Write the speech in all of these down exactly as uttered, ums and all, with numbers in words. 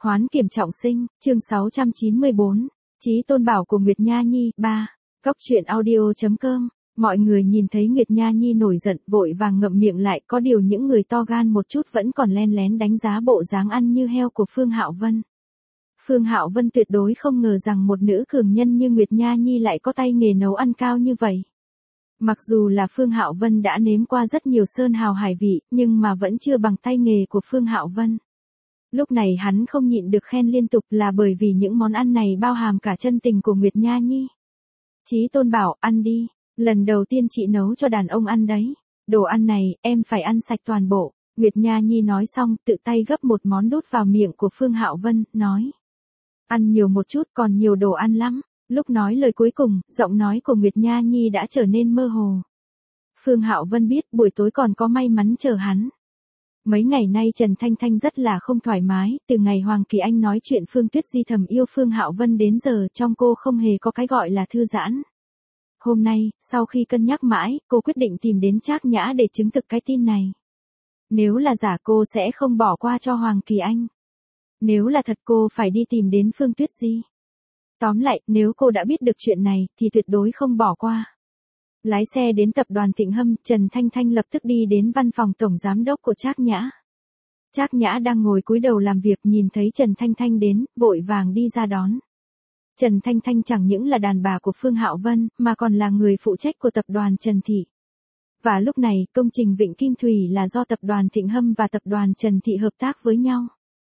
Hoán kiểm trọng sinh, chương sáu trăm chín mươi bốn, Chí tôn bảo của Nguyệt Nha Nhi, ba. Cốc truyện audio.com, mọi người nhìn thấy Nguyệt Nha Nhi nổi giận, vội vàng ngậm miệng lại, có điều những người to gan một chút vẫn còn len lén đánh giá bộ dáng ăn như heo của Phương Hạo Vân. Phương Hạo Vân tuyệt đối không ngờ rằng một nữ cường nhân như Nguyệt Nha Nhi lại có tay nghề nấu ăn cao như vậy. Mặc dù là Phương Hạo Vân đã nếm qua rất nhiều sơn hào hải vị, nhưng mà vẫn chưa bằng tay nghề của Phương Hạo Vân. Lúc này hắn không nhịn được khen liên tục là bởi vì những món ăn này bao hàm cả chân tình của Nguyệt Nha Nhi. Chí tôn bảo, ăn đi, lần đầu tiên chị nấu cho đàn ông ăn đấy. Đồ ăn này, em phải ăn sạch toàn bộ. Nguyệt Nha Nhi nói xong, tự tay gấp một món đút vào miệng của Phương Hạo Vân, nói. Ăn nhiều một chút, còn nhiều đồ ăn lắm. Lúc nói lời cuối cùng, giọng nói của Nguyệt Nha Nhi đã trở nên mơ hồ. Phương Hạo Vân biết buổi tối còn có may mắn chờ hắn. Mấy ngày nay Trần Thanh Thanh rất là không thoải mái, từ ngày Hoàng Kỳ Anh nói chuyện Phương Tuyết Di thầm yêu Phương Hạo Vân đến giờ trong cô không hề có cái gọi là thư giãn. Hôm nay, sau khi cân nhắc mãi, cô quyết định tìm đến Trác Nhã để chứng thực cái tin này. Nếu là giả cô sẽ không bỏ qua cho Hoàng Kỳ Anh. Nếu là thật cô phải đi tìm đến Phương Tuyết Di. Tóm lại, nếu cô đã biết được chuyện này, thì tuyệt đối không bỏ qua. Lái xe đến tập đoàn Thịnh Hâm, Trần Thanh Thanh lập tức đi đến văn phòng tổng giám đốc của Trác Nhã. Trác Nhã đang ngồi cúi đầu làm việc nhìn thấy Trần Thanh Thanh đến, vội vàng đi ra đón. Trần Thanh Thanh chẳng những là đàn bà của Phương Hạo Vân, mà còn là người phụ trách của tập đoàn Trần Thị. Và lúc này, công trình Vịnh Kim Thủy là do tập đoàn Thịnh Hâm và tập đoàn Trần Thị hợp tác với nhau.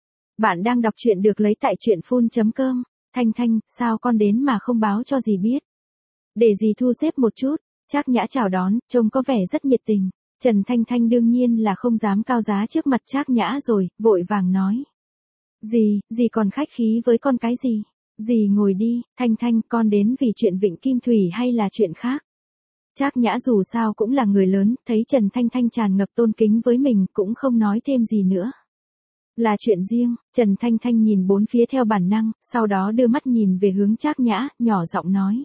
Bạn đang đọc truyện được lấy tại truyện phun chấm com. Thanh Thanh, sao con đến mà không báo cho dì biết? Để dì thu xếp một chút. Trác Nhã chào đón, trông có vẻ rất nhiệt tình. Trần Thanh Thanh đương nhiên là không dám cao giá trước mặt Trác Nhã rồi, vội vàng nói. Dì, dì còn khách khí với con cái gì? Dì ngồi đi, Thanh Thanh, con đến vì chuyện Vịnh Kim Thủy hay là chuyện khác? Trác Nhã dù sao cũng là người lớn, thấy Trần Thanh Thanh tràn ngập tôn kính với mình, cũng không nói thêm gì nữa. Là chuyện riêng, Trần Thanh Thanh nhìn bốn phía theo bản năng, sau đó đưa mắt nhìn về hướng Trác Nhã, nhỏ giọng nói.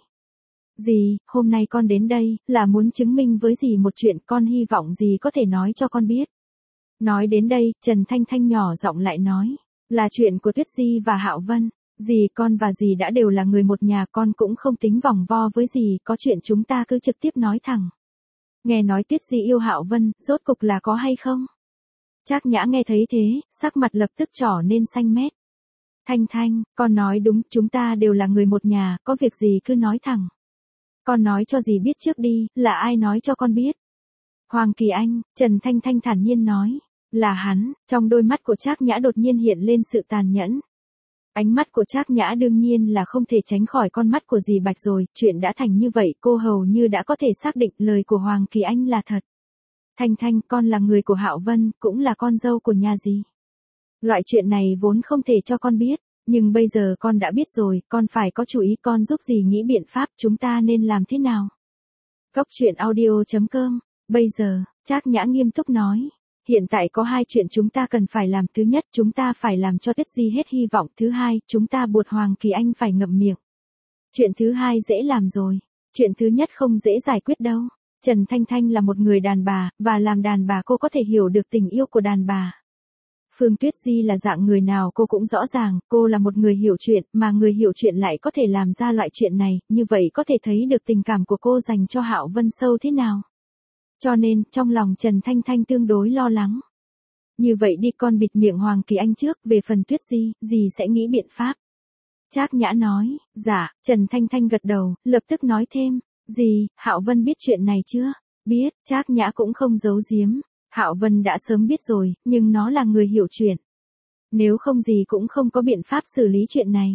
Dì, hôm nay con đến đây, là muốn chứng minh với dì một chuyện, con hy vọng dì có thể nói cho con biết. Nói đến đây, Trần Thanh Thanh nhỏ giọng lại nói, là chuyện của Tuyết Di và Hạo Vân. Dì, con và dì đã đều là người một nhà, con cũng không tính vòng vo với dì, có chuyện chúng ta cứ trực tiếp nói thẳng. Nghe nói Tuyết Di yêu Hạo Vân, rốt cục là có hay không? Trác Nhã nghe thấy thế, sắc mặt lập tức trở nên xanh mét. Thanh Thanh, con nói đúng, chúng ta đều là người một nhà, có việc gì cứ nói thẳng. Con nói cho dì biết trước đi, là ai nói cho con biết? Hoàng Kỳ Anh, Trần Thanh Thanh thản nhiên nói. Là hắn, trong đôi mắt của Trác Nhã đột nhiên hiện lên sự tàn nhẫn. Ánh mắt của Trác Nhã đương nhiên là không thể tránh khỏi con mắt của dì Bạch rồi, chuyện đã thành như vậy cô hầu như đã có thể xác định lời của Hoàng Kỳ Anh là thật. Thanh Thanh, con là người của Hạo Vân, cũng là con dâu của nhà dì. Loại chuyện này vốn không thể cho con biết. Nhưng bây giờ con đã biết rồi, con phải có chủ ý, con giúp dì nghĩ biện pháp chúng ta nên làm thế nào. Cốc truyện audio.com, bây giờ, Trác Nhã nghiêm túc nói. Hiện tại có hai chuyện chúng ta cần phải làm, thứ nhất chúng ta phải làm cho Tuyết Di hết hy vọng, thứ hai chúng ta buộc Hoàng Kỳ Anh phải ngậm miệng. Chuyện thứ hai dễ làm rồi, chuyện thứ nhất không dễ giải quyết đâu. Trần Thanh Thanh là một người đàn bà, và làm đàn bà cô có thể hiểu được tình yêu của đàn bà. Phương Tuyết Di là dạng người nào cô cũng rõ ràng, cô là một người hiểu chuyện, mà người hiểu chuyện lại có thể làm ra loại chuyện này, như vậy có thể thấy được tình cảm của cô dành cho Hạo Vân sâu thế nào. Cho nên, trong lòng Trần Thanh Thanh tương đối lo lắng. Như vậy đi, con bịt miệng Hoàng Kỳ Anh trước, về phần Tuyết Di, dì sẽ nghĩ biện pháp. Trác Nhã nói, dạ, Trần Thanh Thanh gật đầu, lập tức nói thêm, dì, Hạo Vân biết chuyện này chưa? Biết, Trác Nhã cũng không giấu giếm. Hạo Vân đã sớm biết rồi, nhưng nó là người hiểu chuyện. Nếu không dì cũng không có biện pháp xử lý chuyện này.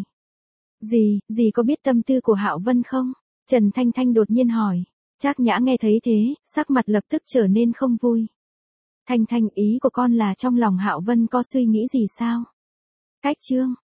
Dì, dì có biết tâm tư của Hạo Vân không? Trần Thanh Thanh đột nhiên hỏi. Trác Nhã nghe thấy thế, sắc mặt lập tức trở nên không vui. Thanh Thanh, ý của con là trong lòng Hạo Vân có suy nghĩ gì sao? Cách chương,